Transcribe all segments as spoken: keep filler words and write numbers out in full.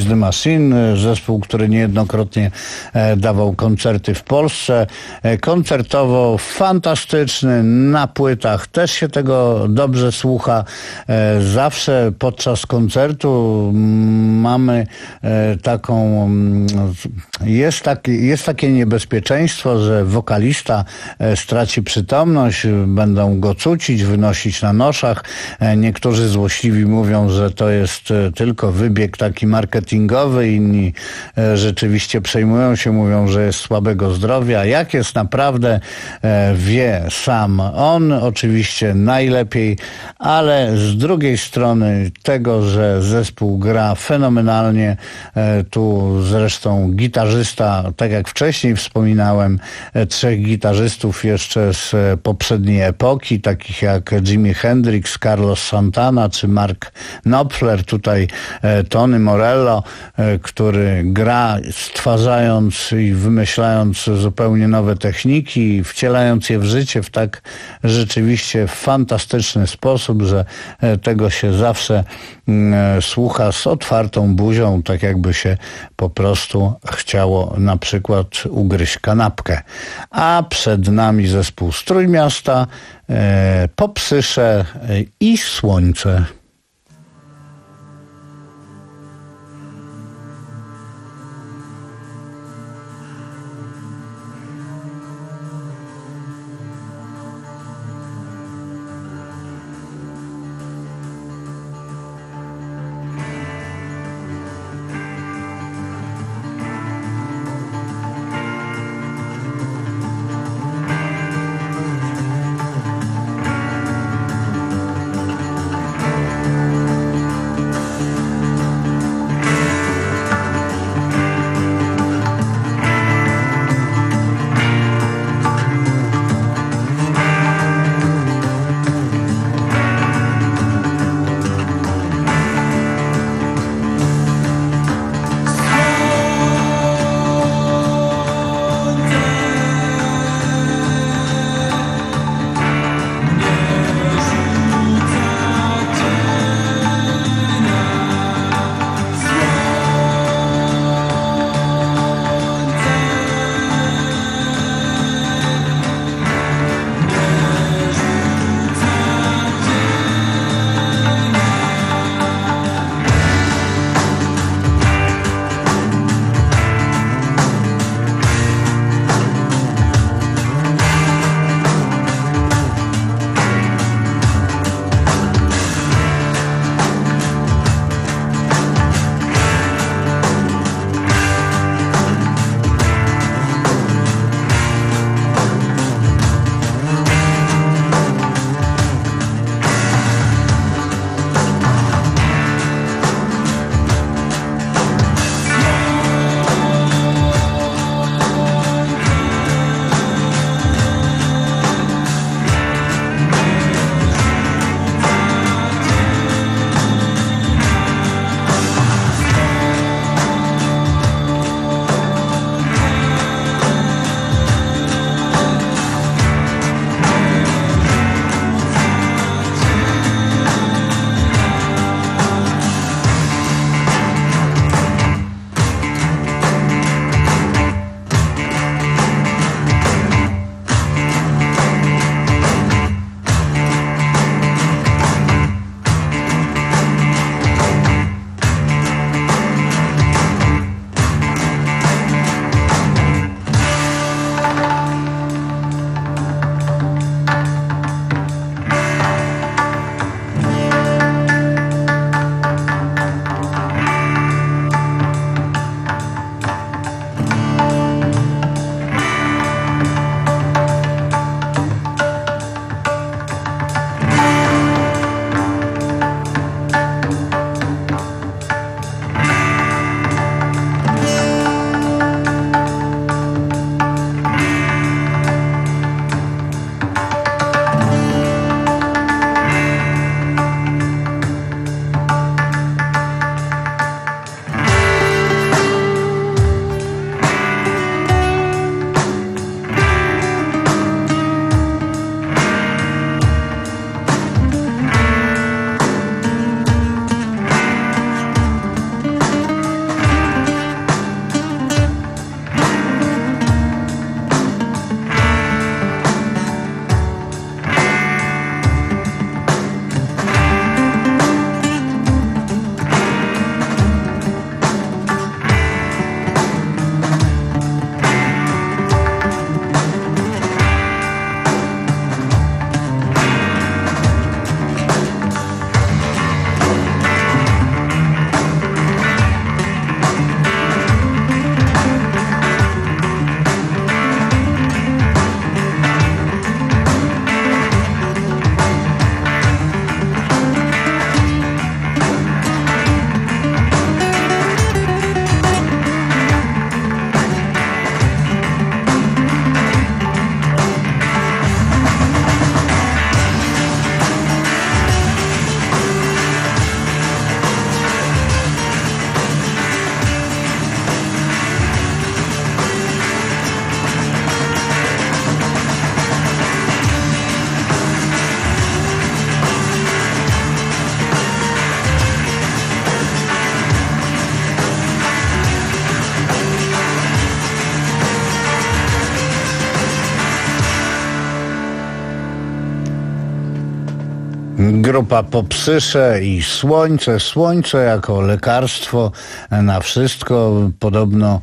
the Machine, zespół, który niejednokrotnie dawał koncerty w Polsce. Koncertowo fantastyczny, na płytach też się tego dobrze słucha. Zawsze podczas koncertu mamy taką, jest, taki, jest takie niebezpieczeństwo, że wokalista straci przytomność, będą go cucić, wynosić na noszach. Niektórzy złośliwi mówią, że to jest tylko wybieg taki marketingowy, inni rzeczywiście przejmują się, mówią, że jest słabego zdrowia. Jak jest naprawdę, wie sam on, oczywiście najlepiej, ale z drugiej strony tego, że zespół gra fenomenalnie, tu zresztą gitarzysta, tak jak wcześniej wspominałem, trzech gitarzystów jeszcze z poprzedniej epoki, takich jak Jimi Hendrix, Carlos Santana czy Mark Knopfler, tutaj Tony Morello, który gra stwarzając i wymyślając zupełnie nowe techniki, wcielając je w życie w tak rzeczywiście fantastyczny sposób, że tego się zawsze słucha z otwartą buzią, tak jakby się po prostu chciało na przykład ugryźć kanapkę. A przed nami zespół Strój Miasta, Popsysze i Słońce. Grupa Popsysze i Słońce. Słońce jako lekarstwo na wszystko. Podobno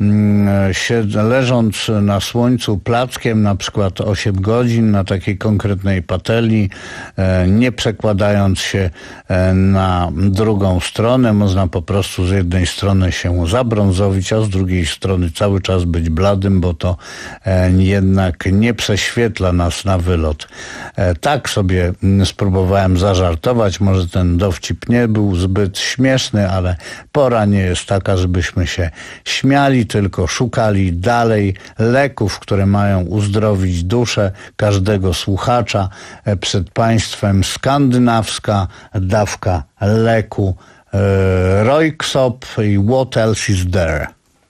leżąc na słońcu plackiem na przykład osiem godzin na takiej konkretnej patelni, nie przekładając się na drugą stronę, można po prostu z jednej strony się zabrązowić, a z drugiej strony cały czas być bladym, bo to jednak nie prześwietla nas na wylot. Tak sobie spróbowałem zażartować. Może ten dowcip nie był zbyt śmieszny, ale pora nie jest taka, żebyśmy się śmiali, tylko szukali dalej leków, które mają uzdrowić duszę każdego słuchacza. Przed Państwem skandynawska dawka leku Röyksopp i What Else Is There?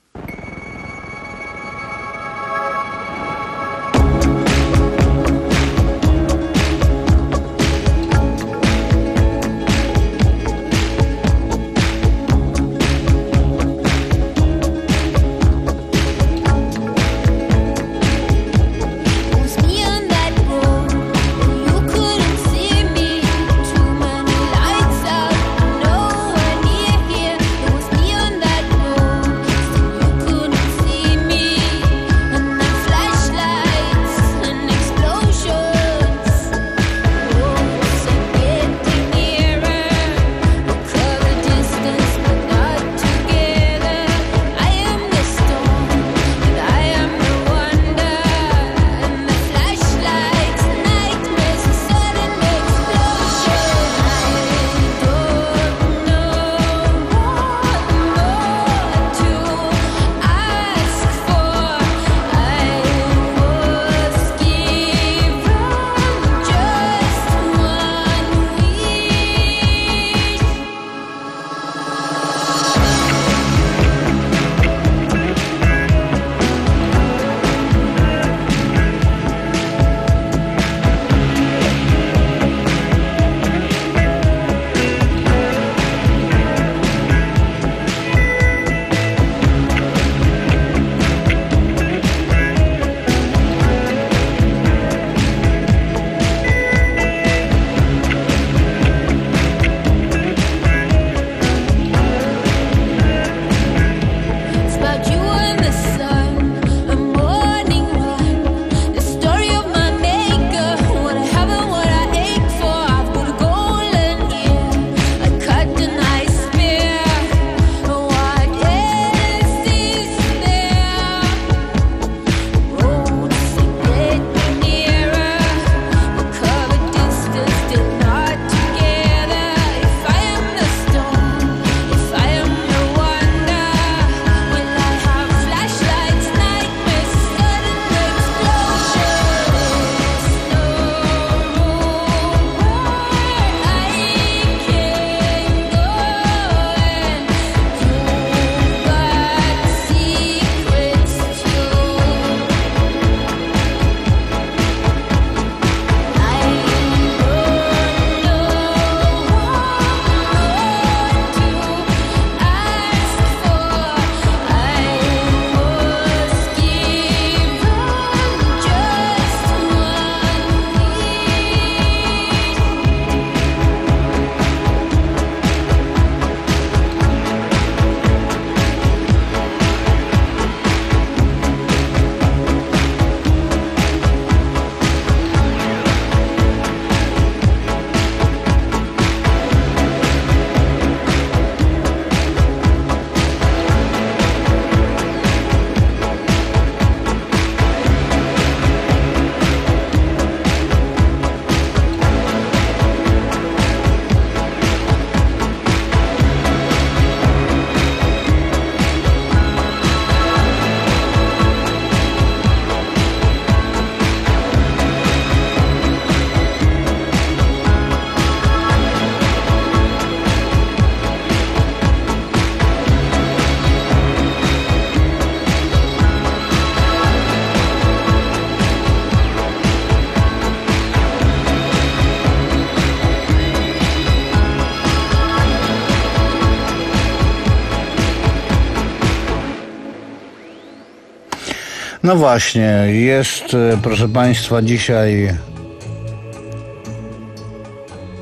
No właśnie, jest, proszę Państwa, dzisiaj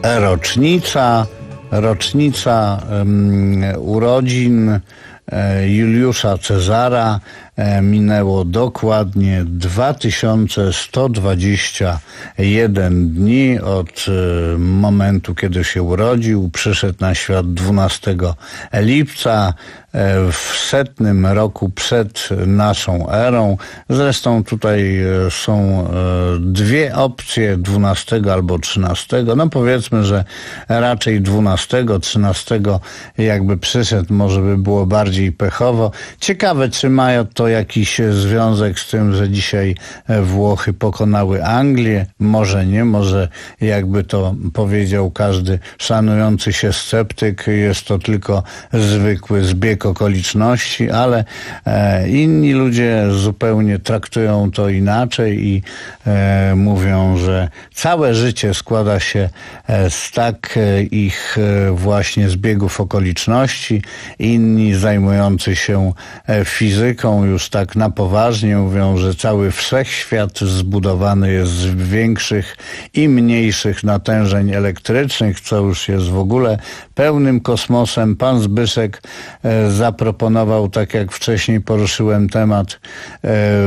rocznica, rocznica um, urodzin Juliusza Cezara. Minęło dokładnie dwa tysiące sto dwadzieścia jeden dni od momentu, kiedy się urodził. Przyszedł na świat dwunastego lipca w setnym roku przed naszą erą. Zresztą tutaj są dwie opcje, dwunastego albo trzynastego. No powiedzmy, że raczej dwunastego, trzynastego jakby przyszedł, może by było bardziej pechowo. Ciekawe, czy mają to jakiś związek z tym, że dzisiaj Włochy pokonały Anglię? Może nie, może jakby to powiedział każdy szanujący się sceptyk, jest to tylko zwykły zbieg okoliczności, ale e, inni ludzie zupełnie traktują to inaczej i e, mówią, że całe życie składa się z tak ich właśnie zbiegów okoliczności. Inni zajmujący się fizyką już tak na poważnie mówią, że cały wszechświat zbudowany jest z większych i mniejszych natężeń elektrycznych, co już jest w ogóle pełnym kosmosem. Pan Zbyszek e, zaproponował, tak jak wcześniej poruszyłem temat e,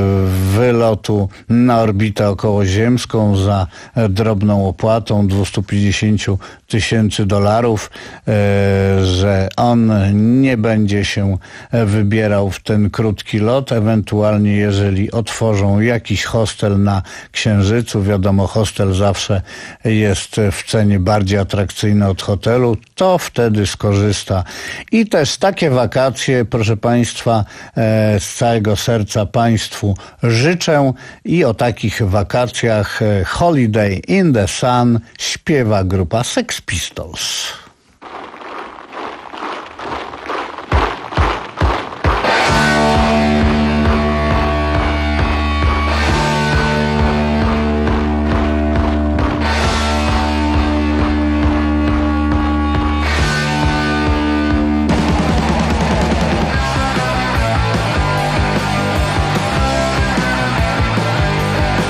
wylotu na orbitę okołoziemską za drobną opłatą dwieście pięćdziesiąt tysięcy dolarów, e, że on nie będzie się wybierał w ten krótki lot, ewentualnie jeżeli otworzą jakiś hostel na Księżycu, wiadomo, hostel zawsze jest w cenie bardziej atrakcyjny od hotelu, to wtedy skorzysta. I też takie wakacje, proszę Państwa, e, z całego serca Państwu życzę i o takich wakacjach e, Holiday in the Sun śpiewa grupa Sex Pistols.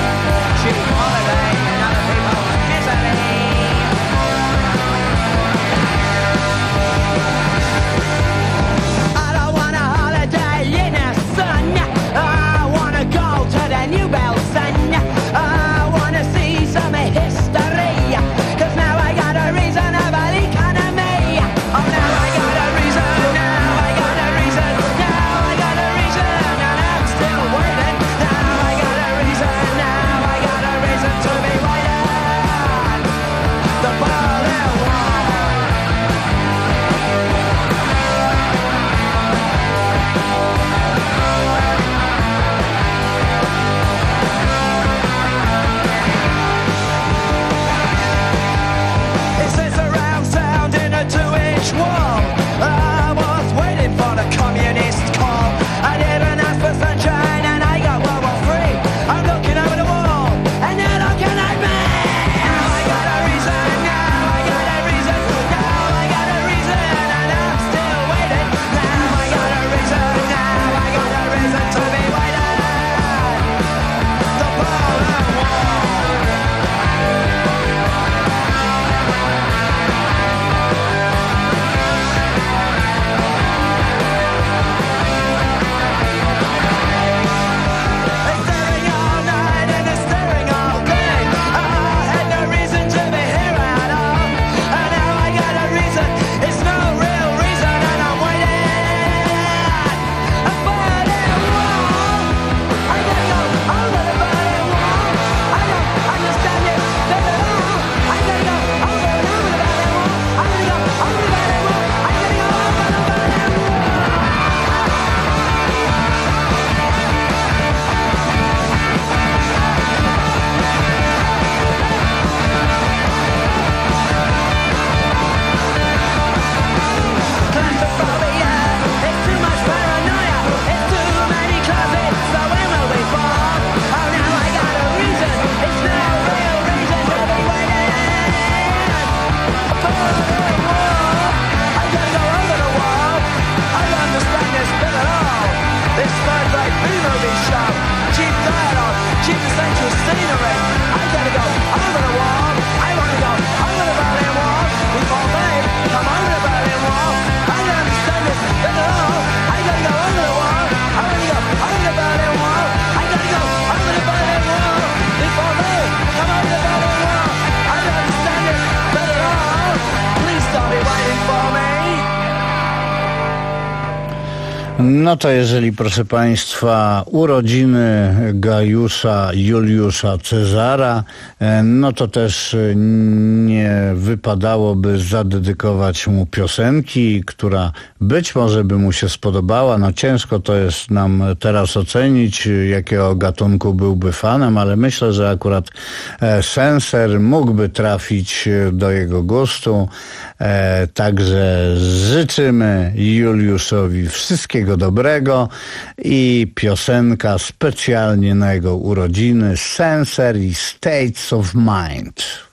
Holiday, and other people misery. No to jeżeli, proszę Państwa, urodziny Gajusza Juliusza Cezara, no to też nie wypadałoby zadedykować mu piosenki, która być może by mu się spodobała. No ciężko to jest nam teraz ocenić, jakiego gatunku byłby fanem, ale myślę, że akurat Senser mógłby trafić do jego gustu. Także życzymy Juliuszowi wszystkiego dobrego i piosenka specjalnie na jego urodziny, Senser i States of Mind.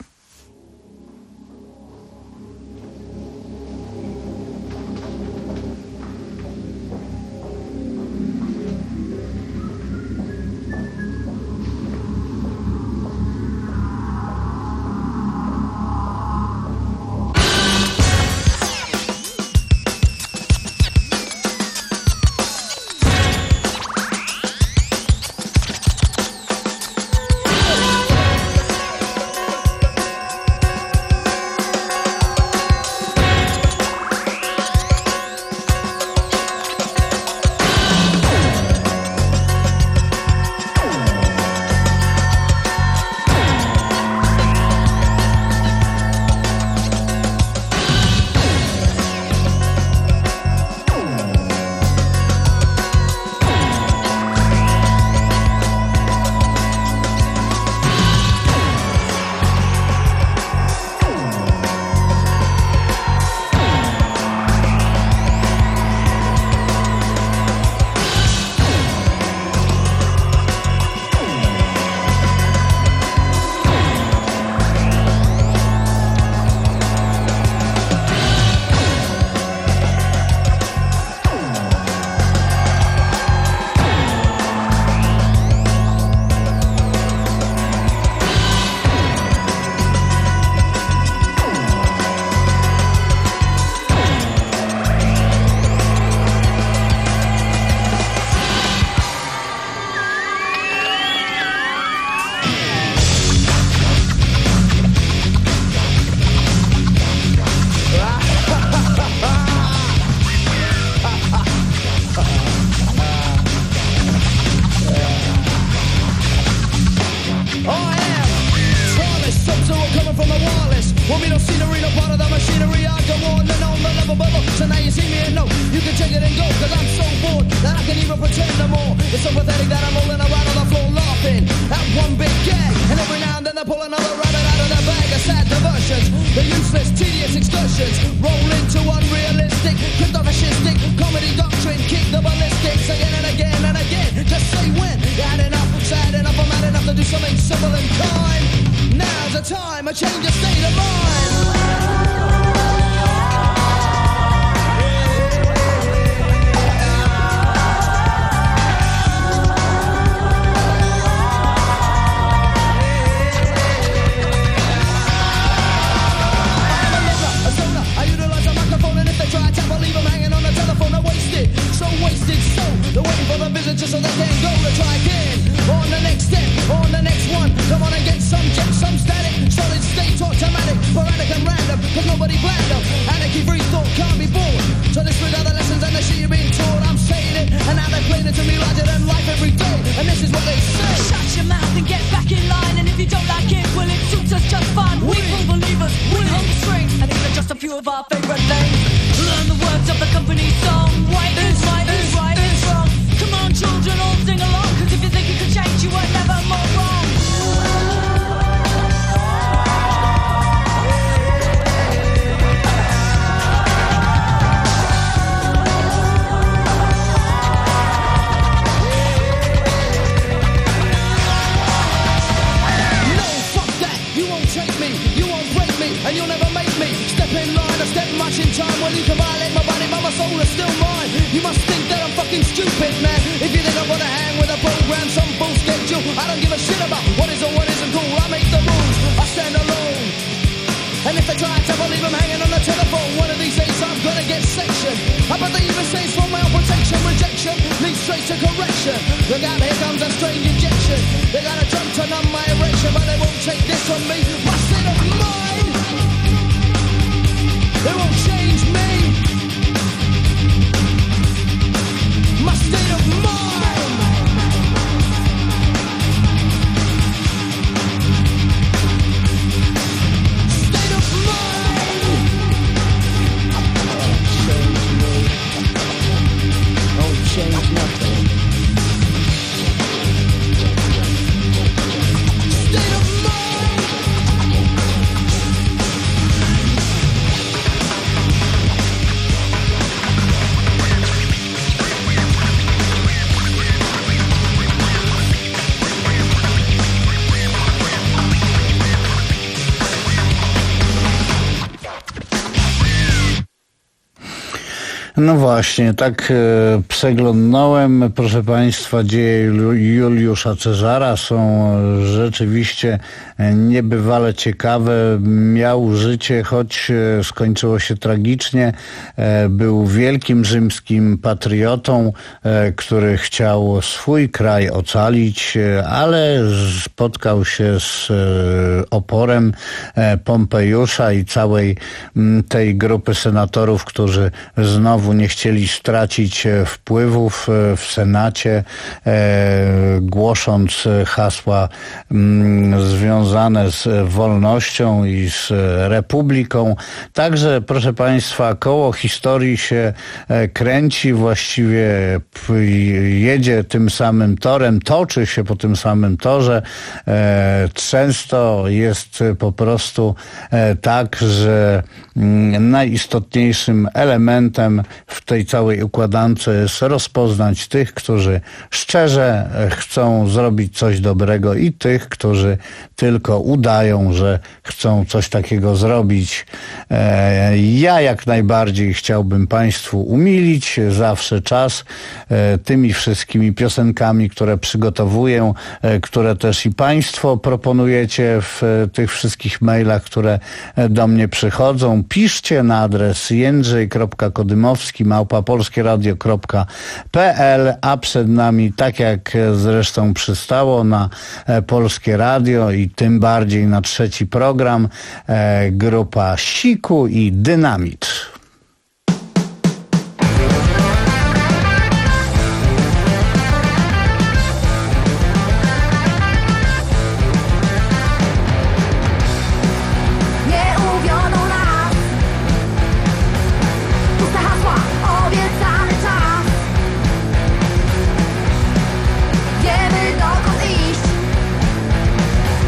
They won't change me. change nothing. No właśnie, tak e, przeglądnąłem, proszę Państwa, dzieje Juliusza Cezara są rzeczywiście niebywale ciekawe. Miał życie, choć skończyło się tragicznie. E, był wielkim rzymskim patriotą, e, który chciał swój kraj ocalić, e, ale spotkał się z e, oporem e, Pompejusza i całej m, tej grupy senatorów, którzy znowu nie chcieli stracić wpływów w Senacie, e, głosząc hasła m, związane z wolnością i z republiką. Także, proszę Państwa, koło historii się kręci, właściwie jedzie tym samym torem, toczy się po tym samym torze. E, często jest po prostu e, tak, że m, najistotniejszym elementem w tej całej układance jest rozpoznać tych, którzy szczerze chcą zrobić coś dobrego i tych, którzy tylko udają, że chcą coś takiego zrobić. E, ja jak najbardziej chciałbym Państwu umilić zawsze czas e, tymi wszystkimi piosenkami, które przygotowuję, e, które też i Państwo proponujecie w e, tych wszystkich mailach, które do mnie przychodzą. Piszcie na adres jędrzej kropka kodymowski małpa polskieradio kropka p l, a przed nami, tak jak zresztą przystało na Polskie Radio i tym bardziej na trzeci program, e, grupa Siku i Dynamit.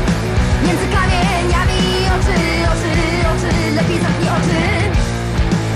Między kamieniami oczy, oczy, oczy, lepiej zamknij oczy.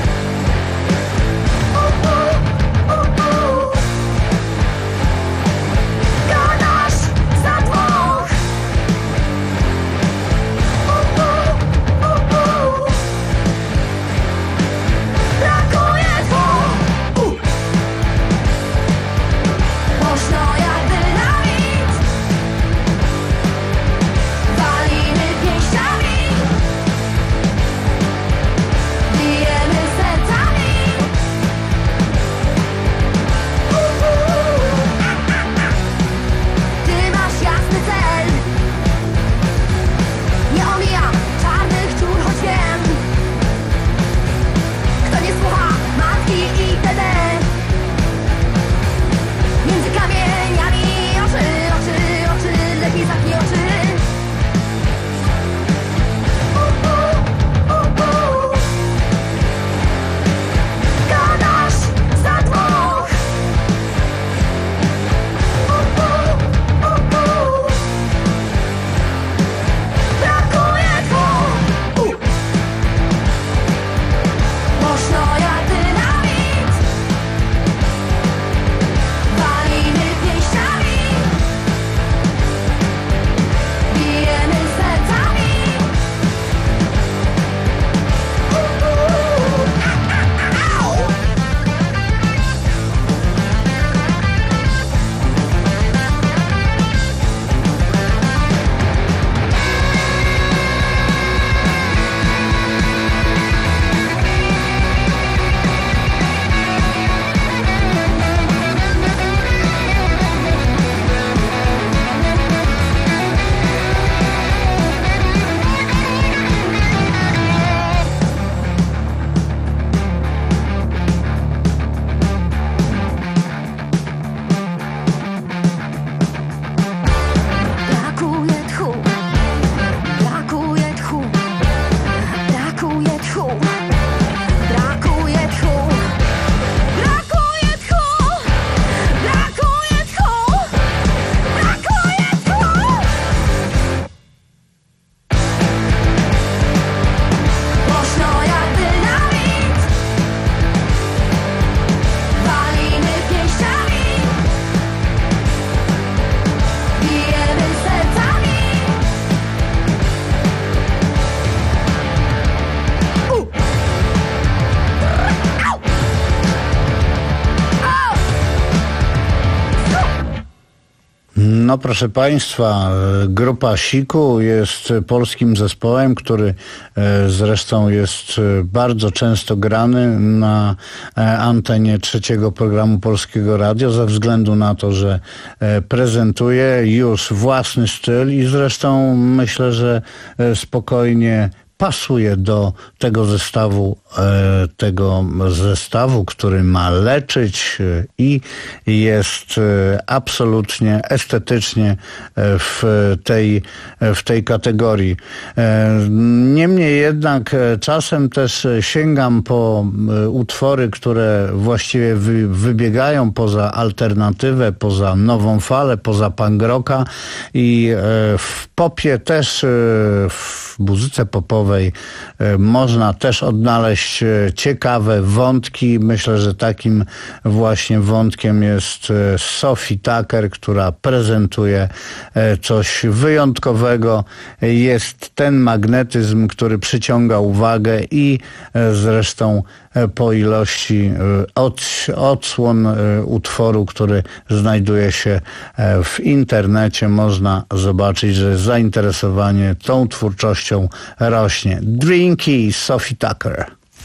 No proszę Państwa, grupa Siku jest polskim zespołem, który zresztą jest bardzo często grany na antenie trzeciego programu Polskiego Radia ze względu na to, że prezentuje już własny styl i zresztą myślę, że spokojnie pasuje do tego zestawu, tego zestawu, który ma leczyć i jest absolutnie estetycznie w tej, w tej kategorii. Niemniej jednak czasem też sięgam po utwory, które właściwie wy, wybiegają poza alternatywę, poza nową falę, poza punk rocka i w popie też, w muzyce popowej można też odnaleźć ciekawe wątki. Myślę, że takim właśnie wątkiem jest Sophie Tucker, która prezentuje coś wyjątkowego. Jest ten magnetyzm, który przyciąga uwagę i zresztą po ilości odsłon utworu, który znajduje się w internecie, można zobaczyć, że zainteresowanie tą twórczością rośnie. Drinky, Sophie Tucker.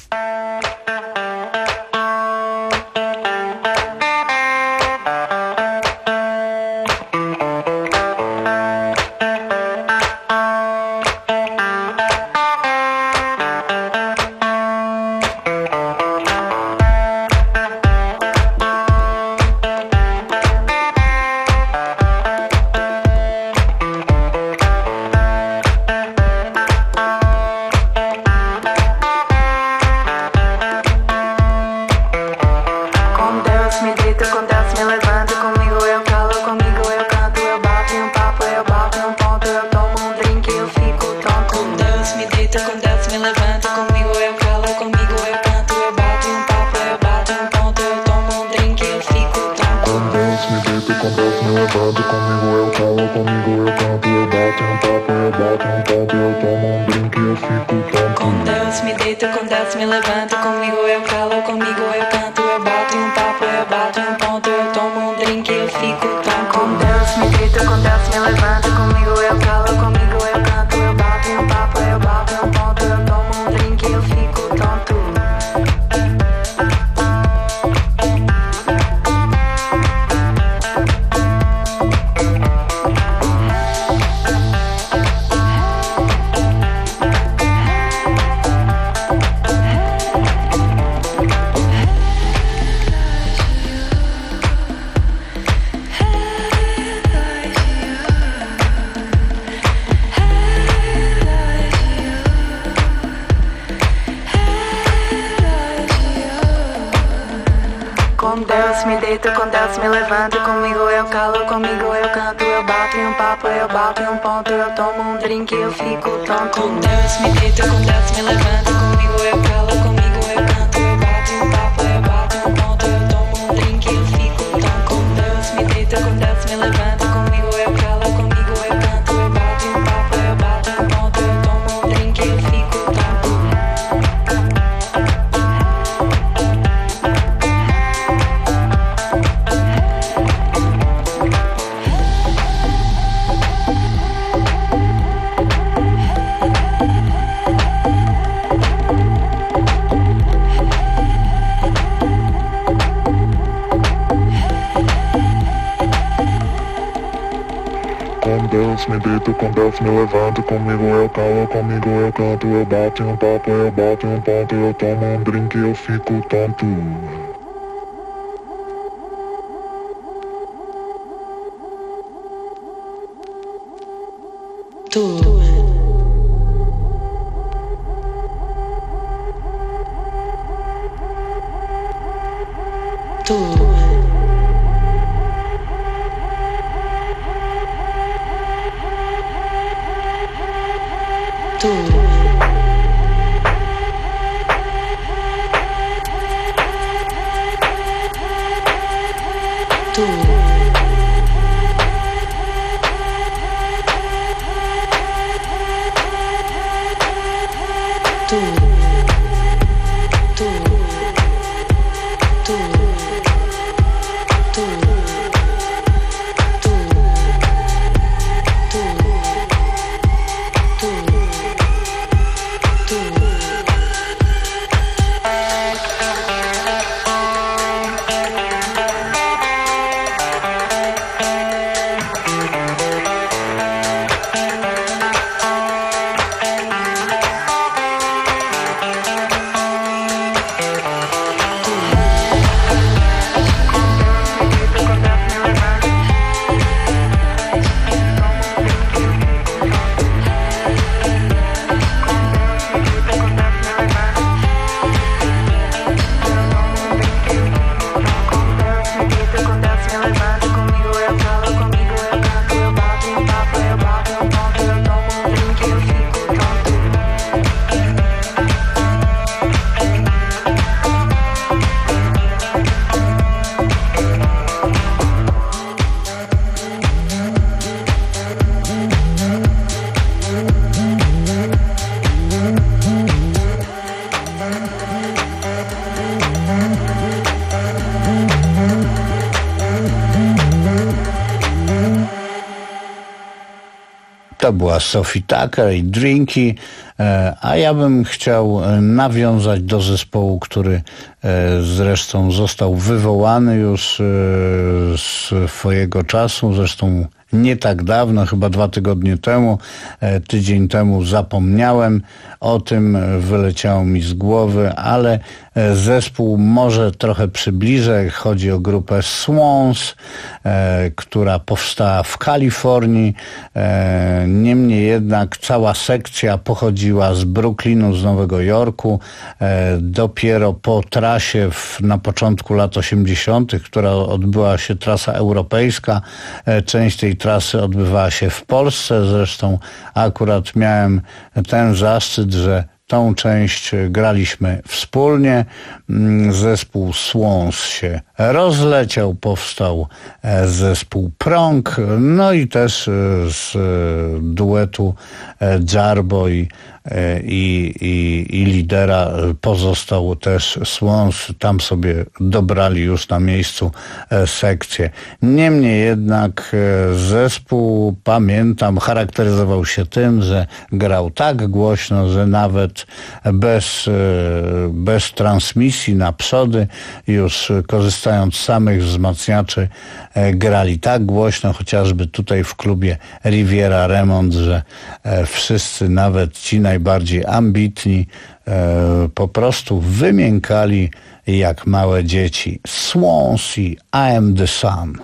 Me deito com Deus, me levanto, comigo eu calo, comigo eu canto, eu bato um papo, eu bato um ponto, eu tomo um drink, eu fico tonto. Tu. Tu. To była Sophie Tucker i Drinki, a ja bym chciał nawiązać do zespołu, który zresztą został wywołany już swojego czasu, zresztą nie tak dawno, chyba dwa tygodnie temu, tydzień temu zapomniałem o tym, wyleciało mi z głowy, ale zespół może trochę przybliżę. Chodzi o grupę Swans, która powstała w Kalifornii. Niemniej jednak cała sekcja pochodziła z Brooklynu, z Nowego Jorku. Dopiero po trasie w, na początku lat osiemdziesiątych, która odbyła się trasa europejska, część tej trasy odbywała się w Polsce. Zresztą akurat miałem ten zaszczyt, że tą część graliśmy wspólnie. Zespół Swans się rozleciał, powstał zespół Prong, no i też z duetu Jarbo i, i, i, i lidera pozostał też Swans. Tam sobie dobrali już na miejscu sekcję. Niemniej jednak zespół, pamiętam, charakteryzował się tym, że grał tak głośno, że nawet bez, bez transmisji na przody, już korzystając z samych wzmacniaczy, grali tak głośno, chociażby tutaj w klubie Riviera Remont, że wszyscy, nawet ci najbardziej ambitni, po prostu wymiękali jak małe dzieci. Swans i I Am the Sun.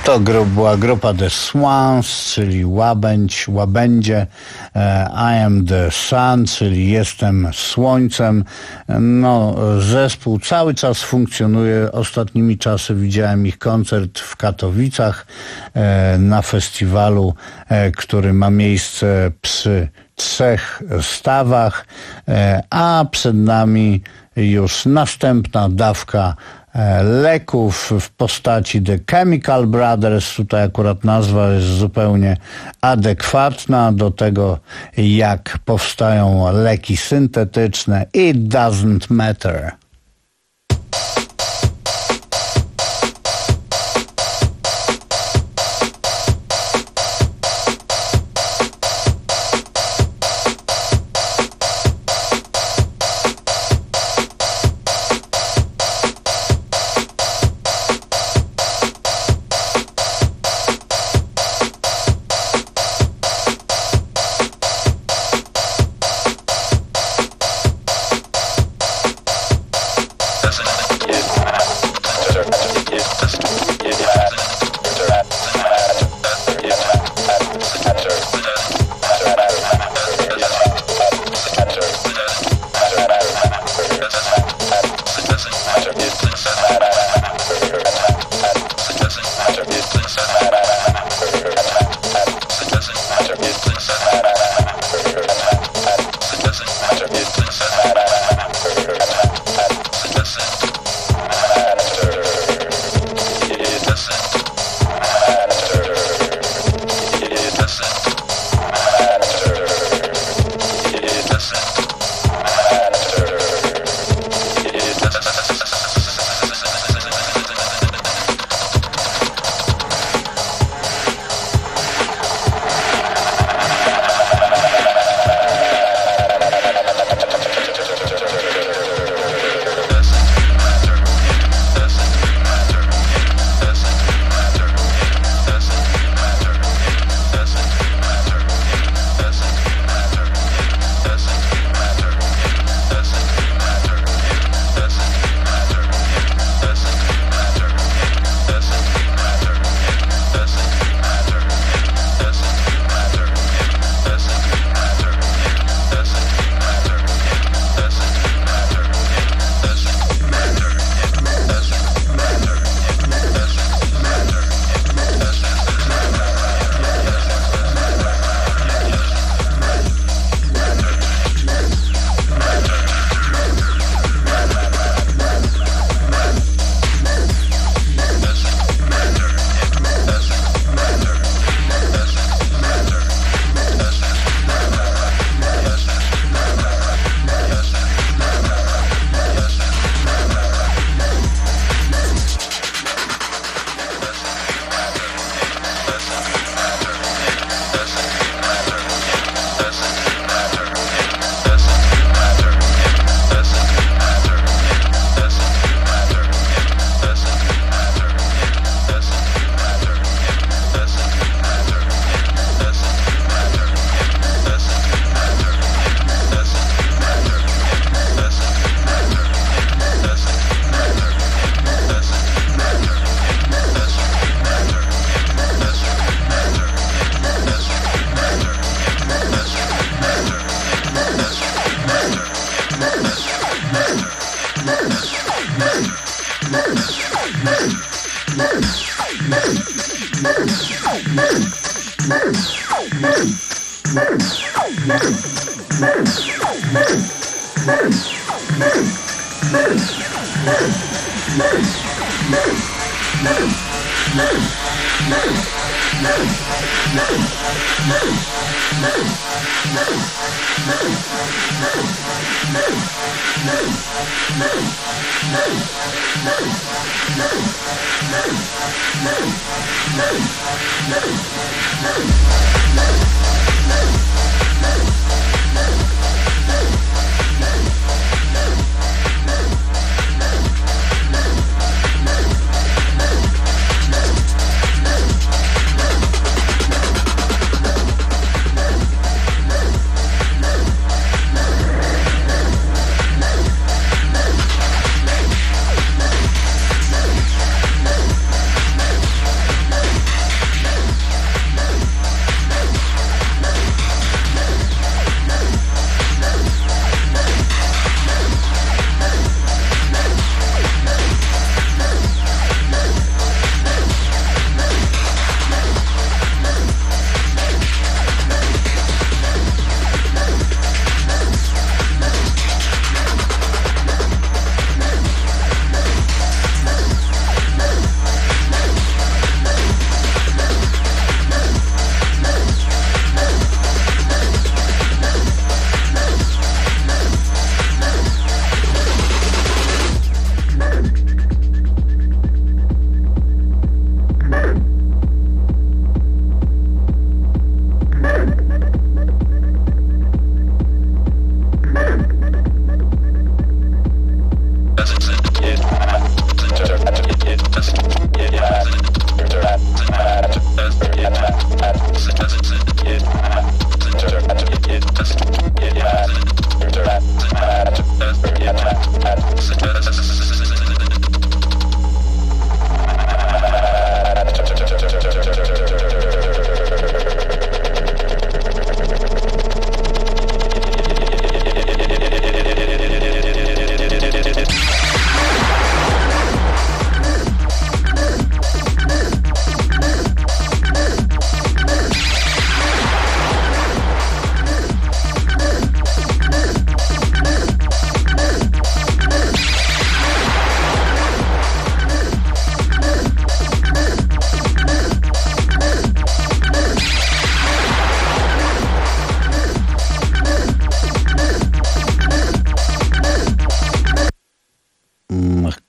To gru, była grupa The Swans, czyli łabędź, łabędzie. I am the sun, czyli jestem słońcem. No, zespół cały czas funkcjonuje. Ostatnimi czasy widziałem ich koncert w Katowicach na festiwalu, który ma miejsce przy trzech stawach, a przed nami już następna dawka leków w postaci The Chemical Brothers. Tutaj akurat nazwa jest zupełnie adekwatna do tego, jak powstają leki syntetyczne. It doesn't matter.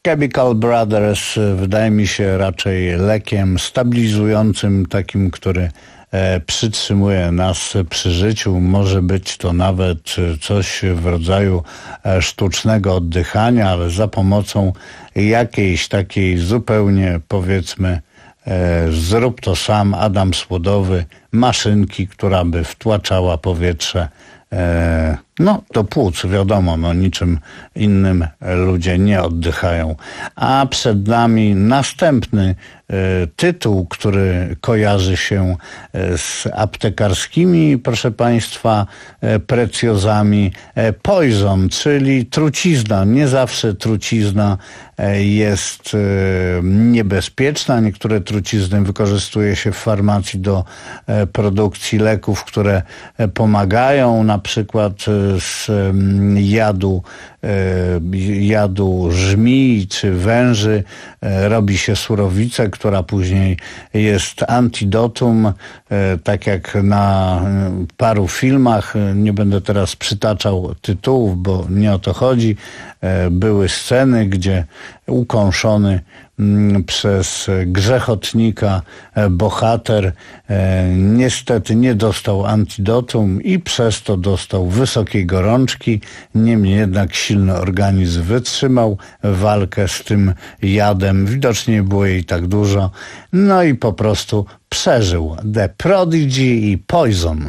Chemical Brothers wydaje mi się raczej lekiem stabilizującym, takim, który przytrzymuje nas przy życiu. Może być to nawet coś w rodzaju sztucznego oddychania, ale za pomocą jakiejś takiej zupełnie, powiedzmy, zrób to sam, Adam Słodowy, maszynki, która by wtłaczała powietrze no do płuc, wiadomo, no niczym innym ludzie nie oddychają. A przed nami następny e, tytuł, który kojarzy się z aptekarskimi, proszę Państwa, e, precjozami. E, poison, czyli trucizna. Nie zawsze trucizna e, jest e, niebezpieczna. Niektóre trucizny wykorzystuje się w farmacji do e, produkcji leków, które e, pomagają, na przykład e, z jadu, jadu żmij czy węży robi się surowicę, która później jest antidotum, tak jak na paru filmach, nie będę teraz przytaczał tytułów, bo nie o to chodzi, były sceny, gdzie ukąszony przez grzechotnika bohater niestety nie dostał antidotum i przez to dostał wysokiej gorączki. Niemniej jednak silny organizm wytrzymał walkę z tym jadem. Widocznie było jej tak dużo. No i po prostu przeżył. The Prodigy i Poison.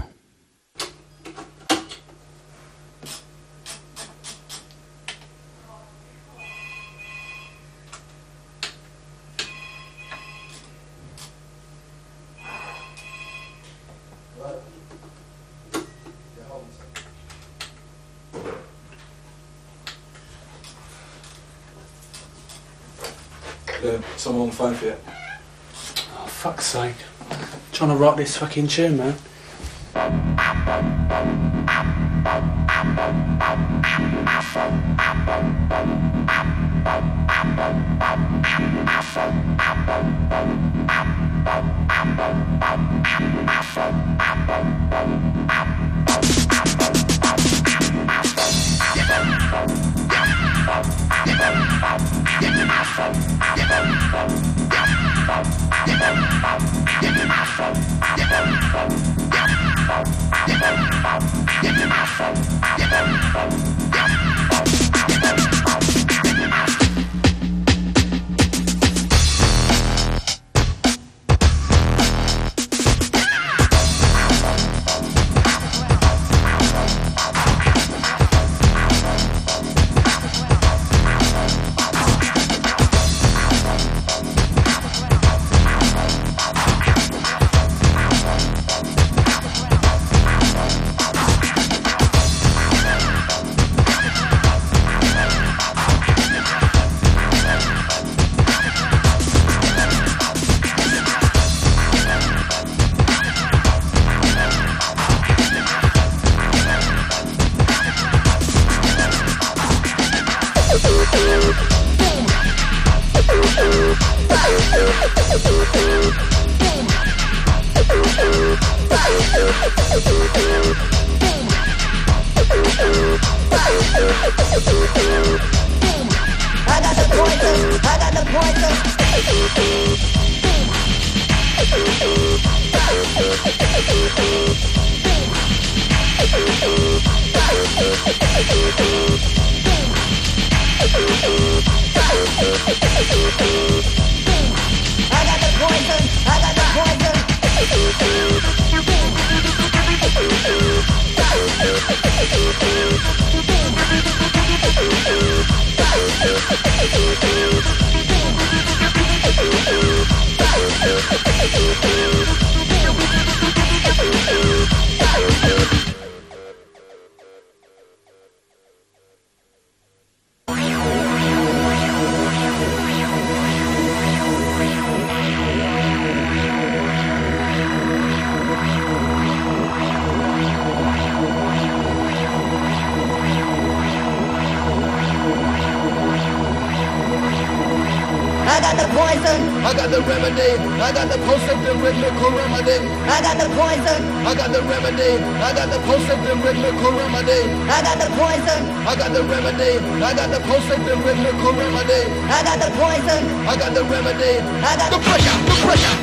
Uh, someone on the phone for you. Oh, fuck's sake. I'm trying to rock this fucking tune, man. got the poison. I got the remedy. I got the post-symptom rhythmical remedy. I got the poison. I got the remedy. I got the post-symptom rhythmical remedy. I got the poison. I got the remedy. I got the post-symptom rhythmical remedy. I got the poison. I got the remedy. I got the pressure. The pressure.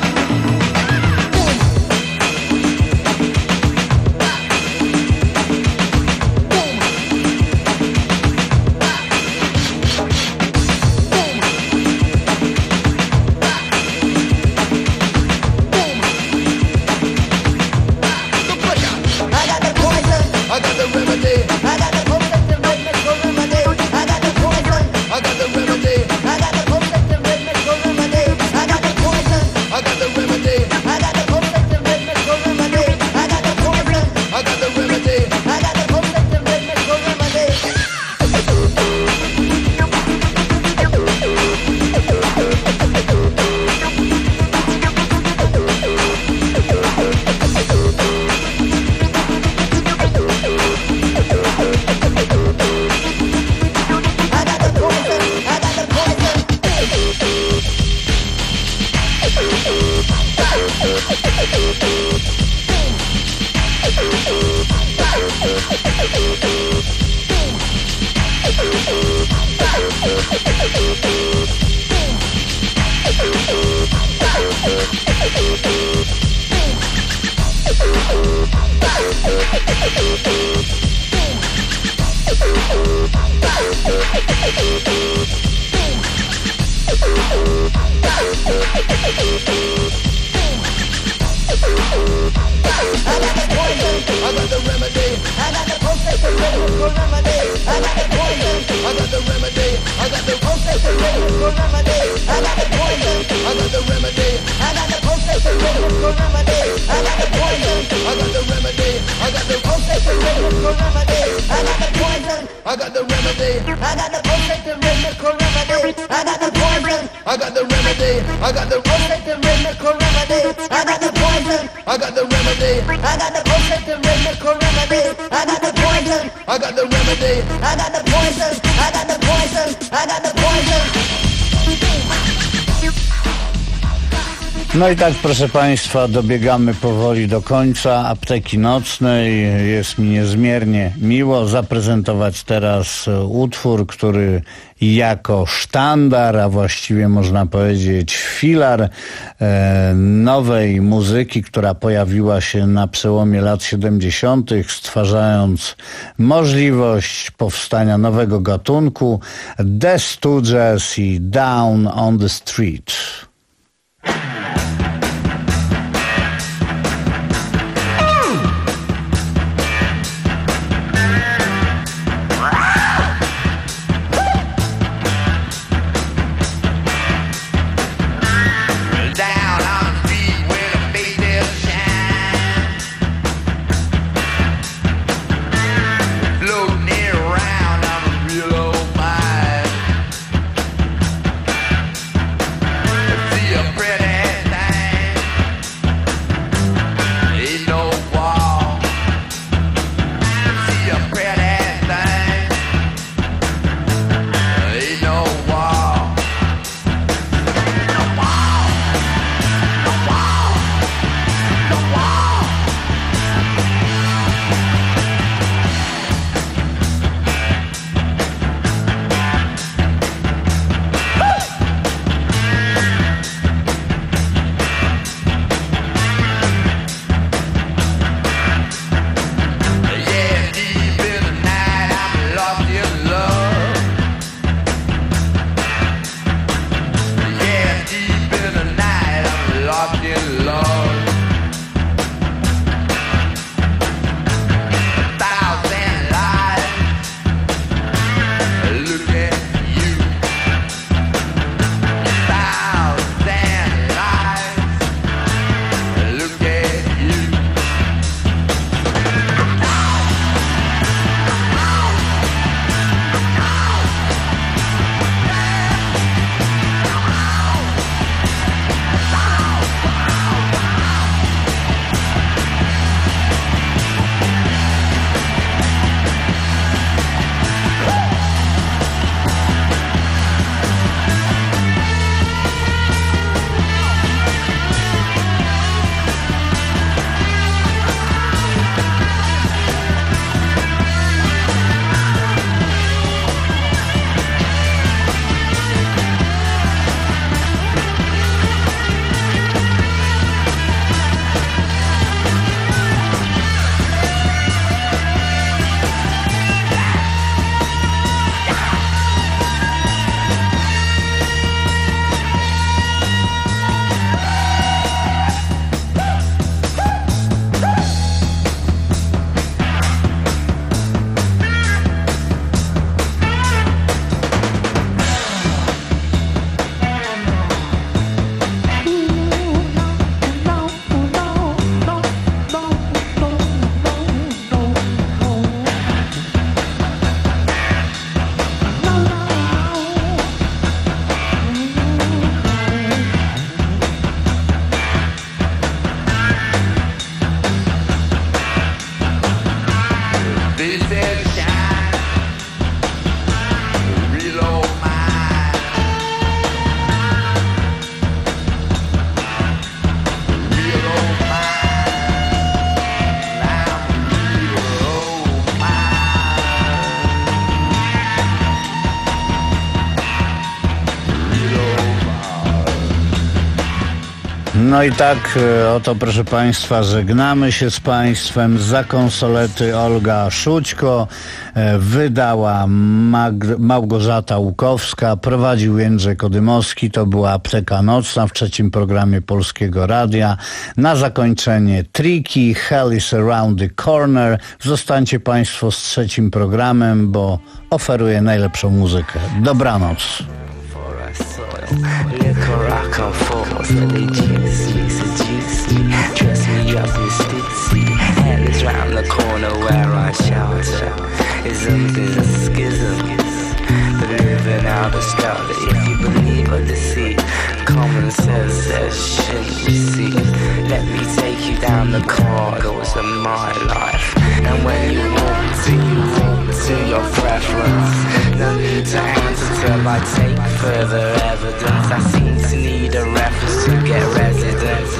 No i tak, proszę Państwa, dobiegamy powoli do końca Apteki Nocnej. Jest mi niezmiernie miło zaprezentować teraz utwór, który jako sztandar, a właściwie można powiedzieć filar e, nowej muzyki, która pojawiła się na przełomie lat siedemdziesiątych, stwarzając możliwość powstania nowego gatunku, The Stooges i Down on the Street. Around on a real old mind. No i tak e, oto, proszę Państwa, żegnamy się z Państwem. Za konsolety Olga Szućko, e, wydała Mag- Małgorzata Łukowska, prowadził Jędrzej Kodymowski. To była Apteka Nocna w trzecim programie Polskiego Radia. Na zakończenie Tricky, Hell is Around the Corner. Zostańcie Państwo z trzecim programem, bo oferuję najlepszą muzykę. Dobranoc. Liquor, I come forth, and they juice me, seduce me, dress me up in stitsy. Hell is round the corner where I shelter. Isms in a schism, but living out a struggle. If you believe or deceive, common sense says shouldn't receive. Let me take you down the corridors of my life. And when you walk to, you walk to your preference. No need to answer till I take further evidence. I seem to need a reference to get residence.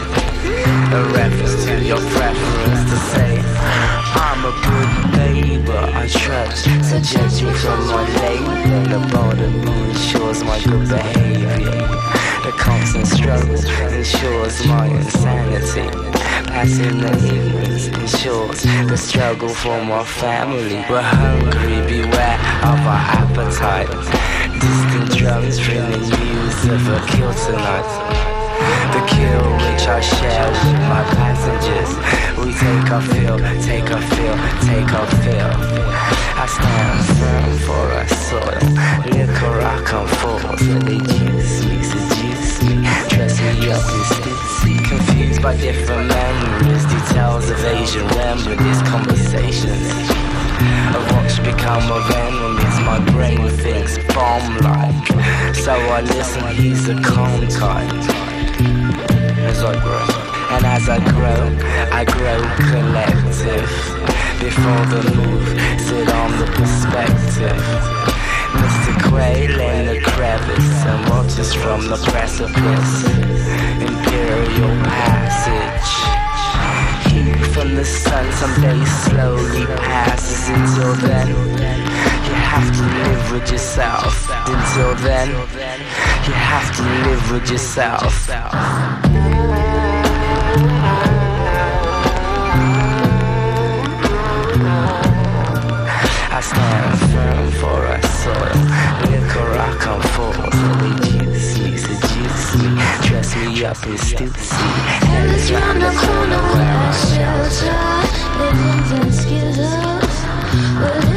A reference to your preference to say I'm a good neighbor, I trust. So judge me from my labor. The bottom ensures my good behavior. The constant struggle ensures my insanity. Passing the ignorance ensures the struggle for my family. We're hungry, beware of our appetite. Distant drums bringing news of a kill tonight. The kill which I share with my passengers. We take our fill, take our fill, take our fill. I stand firm for our soil. Liquor, I come forth, and they juice me, seduce me, dress me up in stitsy. Confused by different memories, details of Asian remedies, conversations of what's become of enemies. My brain thinks bomb-like, so I listen, he's a calm type. As I grow, and as I grow, I grow collective. Before the move, sit on the perspective. Mister Quail in the crevice and watches from the precipice. Imperial passage. Heat from the sun someday slowly passes. Until then, you have to live with yourself. Until then, you have to live with yourself. I stand firm for our soil. Liquor, I come forth, and they juice me, seduce me, dress me up in stitsy. Hell is round the corner where I shelter. Living in schisms.